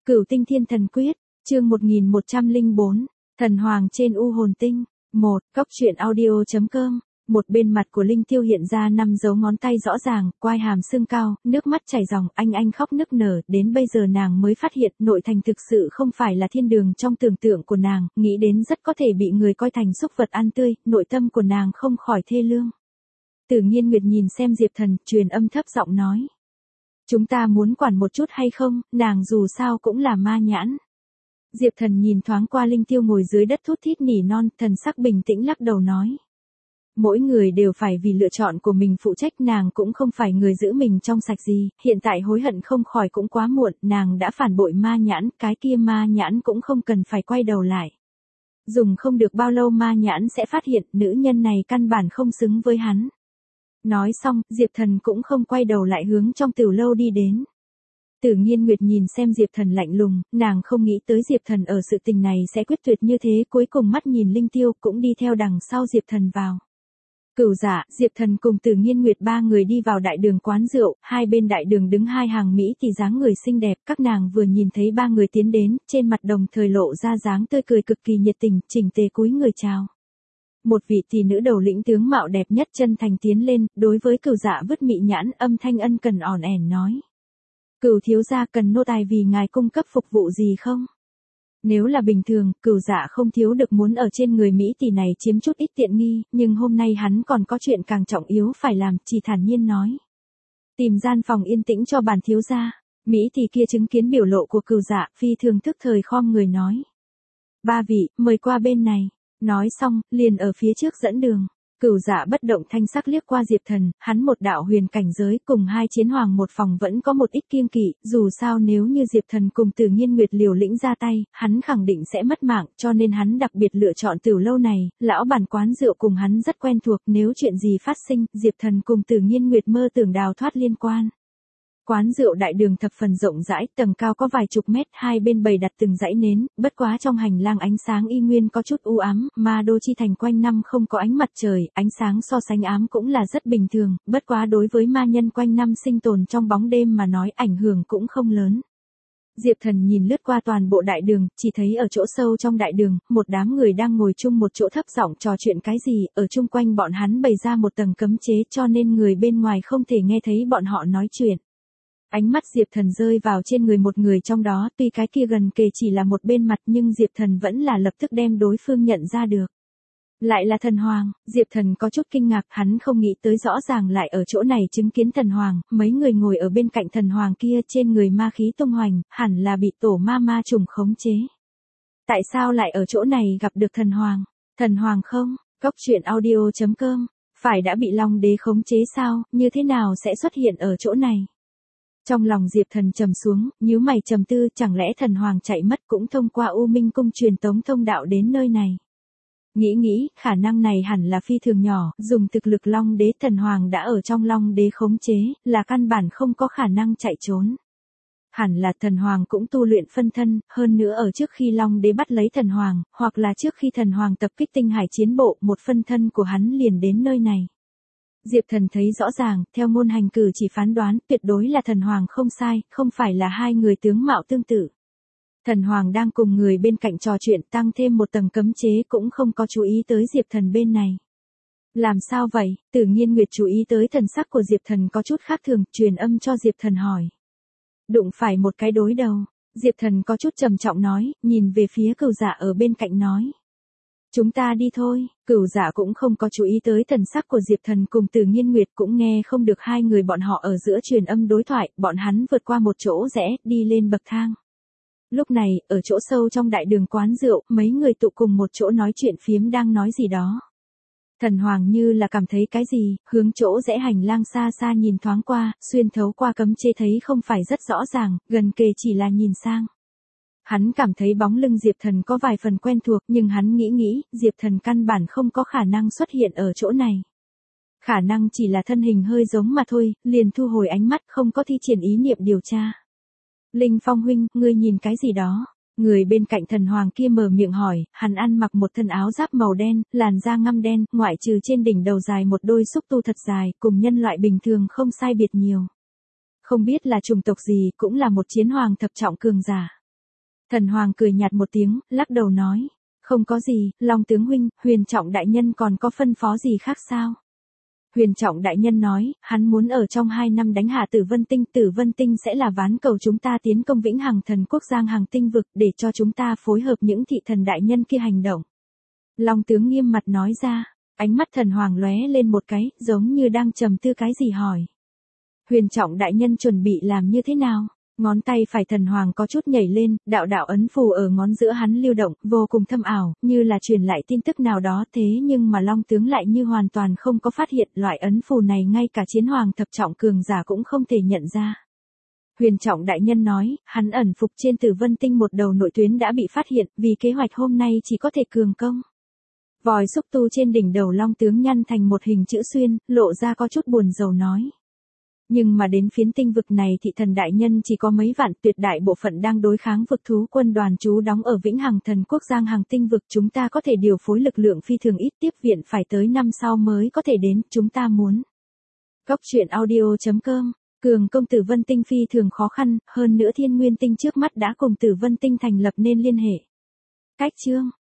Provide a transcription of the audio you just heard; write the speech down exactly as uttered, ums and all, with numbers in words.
Cửu tinh thiên thần quyết, chương một nghìn một trăm lẻ bốn, thần hoàng trên u hồn tinh. một. Cốc truyện audio.com. Một bên mặt của Linh Tiêu hiện ra năm dấu ngón tay rõ ràng, quai hàm sưng cao, nước mắt chảy ròng, anh anh khóc nức nở, đến bây giờ nàng mới phát hiện nội thành thực sự không phải là thiên đường trong tưởng tượng của nàng, nghĩ đến rất có thể bị người coi thành súc vật ăn tươi, nội tâm của nàng không khỏi thê lương. Tử Nghiên Nguyệt nhìn xem Diệp Thần, truyền âm thấp giọng nói. Chúng ta muốn quản một chút hay không, nàng dù sao cũng là ma nhãn. Diệp Thần nhìn thoáng qua Linh Tiêu ngồi dưới đất thút thít nỉ non, thần sắc bình tĩnh lắc đầu nói. Mỗi người đều phải vì lựa chọn của mình phụ trách, nàng cũng không phải người giữ mình trong sạch gì, hiện tại hối hận không khỏi cũng quá muộn, nàng đã phản bội ma nhãn, cái kia ma nhãn cũng không cần phải quay đầu lại. Dùng không được bao lâu ma nhãn sẽ phát hiện nữ nhân này căn bản không xứng với hắn. Nói xong, Diệp Thần cũng không quay đầu lại hướng trong tiểu lâu đi đến. Tử Nghiên Nguyệt nhìn xem Diệp Thần lạnh lùng, nàng không nghĩ tới Diệp Thần ở sự tình này sẽ quyết tuyệt như thế, cuối cùng mắt nhìn Linh Tiêu cũng đi theo đằng sau Diệp Thần vào. Cửu Dạ, Diệp Thần cùng Tử Nghiên Nguyệt ba người đi vào đại đường quán rượu, hai bên đại đường đứng hai hàng mỹ tỷ dáng người xinh đẹp, các nàng vừa nhìn thấy ba người tiến đến, trên mặt đồng thời lộ ra dáng tươi cười cực kỳ nhiệt tình, chỉnh tề cúi người chào. Một vị tỷ nữ đầu lĩnh tướng mạo đẹp nhất chân thành tiến lên, đối với Cửu Dạ vứt mị nhãn, âm thanh ân cần ỏn ẻn nói. Cửu thiếu gia cần nô tài vì ngài cung cấp phục vụ gì không? Nếu là bình thường, Cửu Dạ không thiếu được muốn ở trên người mỹ tỷ này chiếm chút ít tiện nghi, nhưng hôm nay hắn còn có chuyện càng trọng yếu phải làm, chỉ thản nhiên nói. Tìm gian phòng yên tĩnh cho bản thiếu gia. Mỹ tỷ kia chứng kiến biểu lộ của Cửu Dạ, phi thường thức thời khom người nói. Ba vị, mời qua bên này. Nói xong, liền ở phía trước dẫn đường. Cửu Dạ bất động thanh sắc liếc qua Diệp Thần, hắn một đạo huyền cảnh giới cùng hai chiến hoàng một phòng vẫn có một ít kiêng kỵ, dù sao nếu như Diệp Thần cùng Tử Nghiên Nguyệt liều lĩnh ra tay, hắn khẳng định sẽ mất mạng, cho nên hắn đặc biệt lựa chọn tiểu lâu này, lão bản quán rượu cùng hắn rất quen thuộc, nếu chuyện gì phát sinh, Diệp Thần cùng Tử Nghiên Nguyệt mơ tưởng đào thoát liên quan. Quán rượu đại đường thập phần rộng rãi, tầng cao có vài chục mét, hai bên bày đặt từng dãy nến, bất quá trong hành lang ánh sáng y nguyên có chút u ám, Ma Đô chi thành quanh năm không có ánh mặt trời, ánh sáng so sánh ám cũng là rất bình thường, bất quá đối với ma nhân quanh năm sinh tồn trong bóng đêm mà nói ảnh hưởng cũng không lớn. Diệp Thần nhìn lướt qua toàn bộ đại đường, chỉ thấy ở chỗ sâu trong đại đường, một đám người đang ngồi chung một chỗ thấp giọng trò chuyện cái gì, ở chung quanh bọn hắn bày ra một tầng cấm chế cho nên người bên ngoài không thể nghe thấy bọn họ nói chuyện. Ánh mắt Diệp Thần rơi vào trên người một người trong đó, tuy cái kia gần kề chỉ là một bên mặt nhưng Diệp Thần vẫn là lập tức đem đối phương nhận ra được. Lại là thần hoàng, Diệp Thần có chút kinh ngạc, hắn không nghĩ tới rõ ràng lại ở chỗ này chứng kiến thần hoàng, mấy người ngồi ở bên cạnh thần hoàng kia trên người ma khí tung hoành, hẳn là bị tổ ma ma trùng khống chế. Tại sao lại ở chỗ này gặp được thần hoàng? Thần hoàng không? Cốc truyện audio.com. Phải đã bị Long Đế khống chế sao, như thế nào sẽ xuất hiện ở chỗ này? Trong lòng Diệp Thần trầm xuống, nhíu mày trầm tư, chẳng lẽ thần hoàng chạy mất cũng thông qua U Minh cung truyền tống thông đạo đến nơi này. Nghĩ nghĩ, khả năng này hẳn là phi thường nhỏ, dùng thực lực Long Đế, thần hoàng đã ở trong Long Đế khống chế, là căn bản không có khả năng chạy trốn. Hẳn là thần hoàng cũng tu luyện phân thân, hơn nữa ở trước khi Long Đế bắt lấy thần hoàng, hoặc là trước khi thần hoàng tập kích tinh hải chiến bộ, một phân thân của hắn liền đến nơi này. Diệp Thần thấy rõ ràng, theo ngôn hành cử chỉ phán đoán, tuyệt đối là thần hoàng không sai, không phải là hai người tướng mạo tương tự. Thần hoàng đang cùng người bên cạnh trò chuyện, tăng thêm một tầng cấm chế cũng không có chú ý tới Diệp Thần bên này. Làm sao vậy? Tử Nghiên Nguyệt chú ý tới thần sắc của Diệp Thần có chút khác thường, truyền âm cho Diệp Thần hỏi. Đụng phải một cái đối đầu. Diệp Thần có chút trầm trọng nói, nhìn về phía Cửu Dạ ở bên cạnh nói. Chúng ta đi thôi. Cửu Dạ cũng không có chú ý tới thần sắc của Diệp Thần cùng Tử Nghiên Nguyệt, cũng nghe không được hai người bọn họ ở giữa truyền âm đối thoại, bọn hắn vượt qua một chỗ rẽ, đi lên bậc thang. Lúc này, ở chỗ sâu trong đại đường quán rượu, mấy người tụ cùng một chỗ nói chuyện phiếm đang nói gì đó. Thần hoàng như là cảm thấy cái gì, hướng chỗ rẽ hành lang xa xa nhìn thoáng qua, xuyên thấu qua cấm chế thấy không phải rất rõ ràng, gần kề chỉ là nhìn sang. Hắn cảm thấy bóng lưng Diệp Thần có vài phần quen thuộc, nhưng hắn nghĩ nghĩ, Diệp Thần căn bản không có khả năng xuất hiện ở chỗ này. Khả năng chỉ là thân hình hơi giống mà thôi, liền thu hồi ánh mắt, không có thi triển ý niệm điều tra. Linh Phong huynh, ngươi nhìn cái gì đó? Người bên cạnh thần hoàng kia mở miệng hỏi, hắn ăn mặc một thân áo giáp màu đen, làn da ngăm đen, ngoại trừ trên đỉnh đầu dài một đôi xúc tu thật dài, cùng nhân loại bình thường không sai biệt nhiều. Không biết là chủng tộc gì, cũng là một chiến hoàng thập trọng cường giả. Thần Hoàng cười nhạt một tiếng, lắc đầu nói. Không có gì, Long tướng huynh, Huyền Trọng đại nhân còn có phân phó gì khác sao? Huyền Trọng đại nhân nói, hắn muốn ở trong hai năm đánh hạ Tử Vân Tinh, Tử Vân Tinh sẽ là ván cầu chúng ta tiến công Vĩnh Hằng Thần Quốc Giang Hằng Tinh vực để cho chúng ta phối hợp những thị thần đại nhân kia hành động. Long tướng nghiêm mặt nói ra, ánh mắt Thần Hoàng lóe lên một cái, giống như đang trầm tư cái gì hỏi. Huyền Trọng đại nhân chuẩn bị làm như thế nào? Ngón tay phải Thần Hoàng có chút nhảy lên, đạo đạo ấn phù ở ngón giữa hắn lưu động, vô cùng thâm ảo, như là truyền lại tin tức nào đó, thế nhưng mà Long tướng lại như hoàn toàn không có phát hiện loại ấn phù này, ngay cả chiến hoàng thập trọng cường giả cũng không thể nhận ra. Huyền Trọng đại nhân nói, hắn ẩn phục trên Tử Vân Tinh một đầu nội tuyến đã bị phát hiện, vì kế hoạch hôm nay chỉ có thể cường công. Vòi xúc tu trên đỉnh đầu Long tướng nhăn thành một hình chữ xuyên, lộ ra có chút buồn rầu nói. Nhưng mà đến phiến tinh vực này thị thần đại nhân chỉ có mấy vạn, tuyệt đại bộ phận đang đối kháng vực thú quân đoàn trú đóng ở Vĩnh Hằng Thần Quốc Giang Hằng Tinh vực, chúng ta có thể điều phối lực lượng phi thường ít, tiếp viện phải tới năm sau mới có thể đến, chúng ta muốn. Góc truyện audio chấm com, cường công Tử Vân Tinh phi thường khó khăn, hơn nữa Thiên Nguyên Tinh trước mắt đã cùng Tử Vân Tinh thành lập nên liên hệ. Cách chương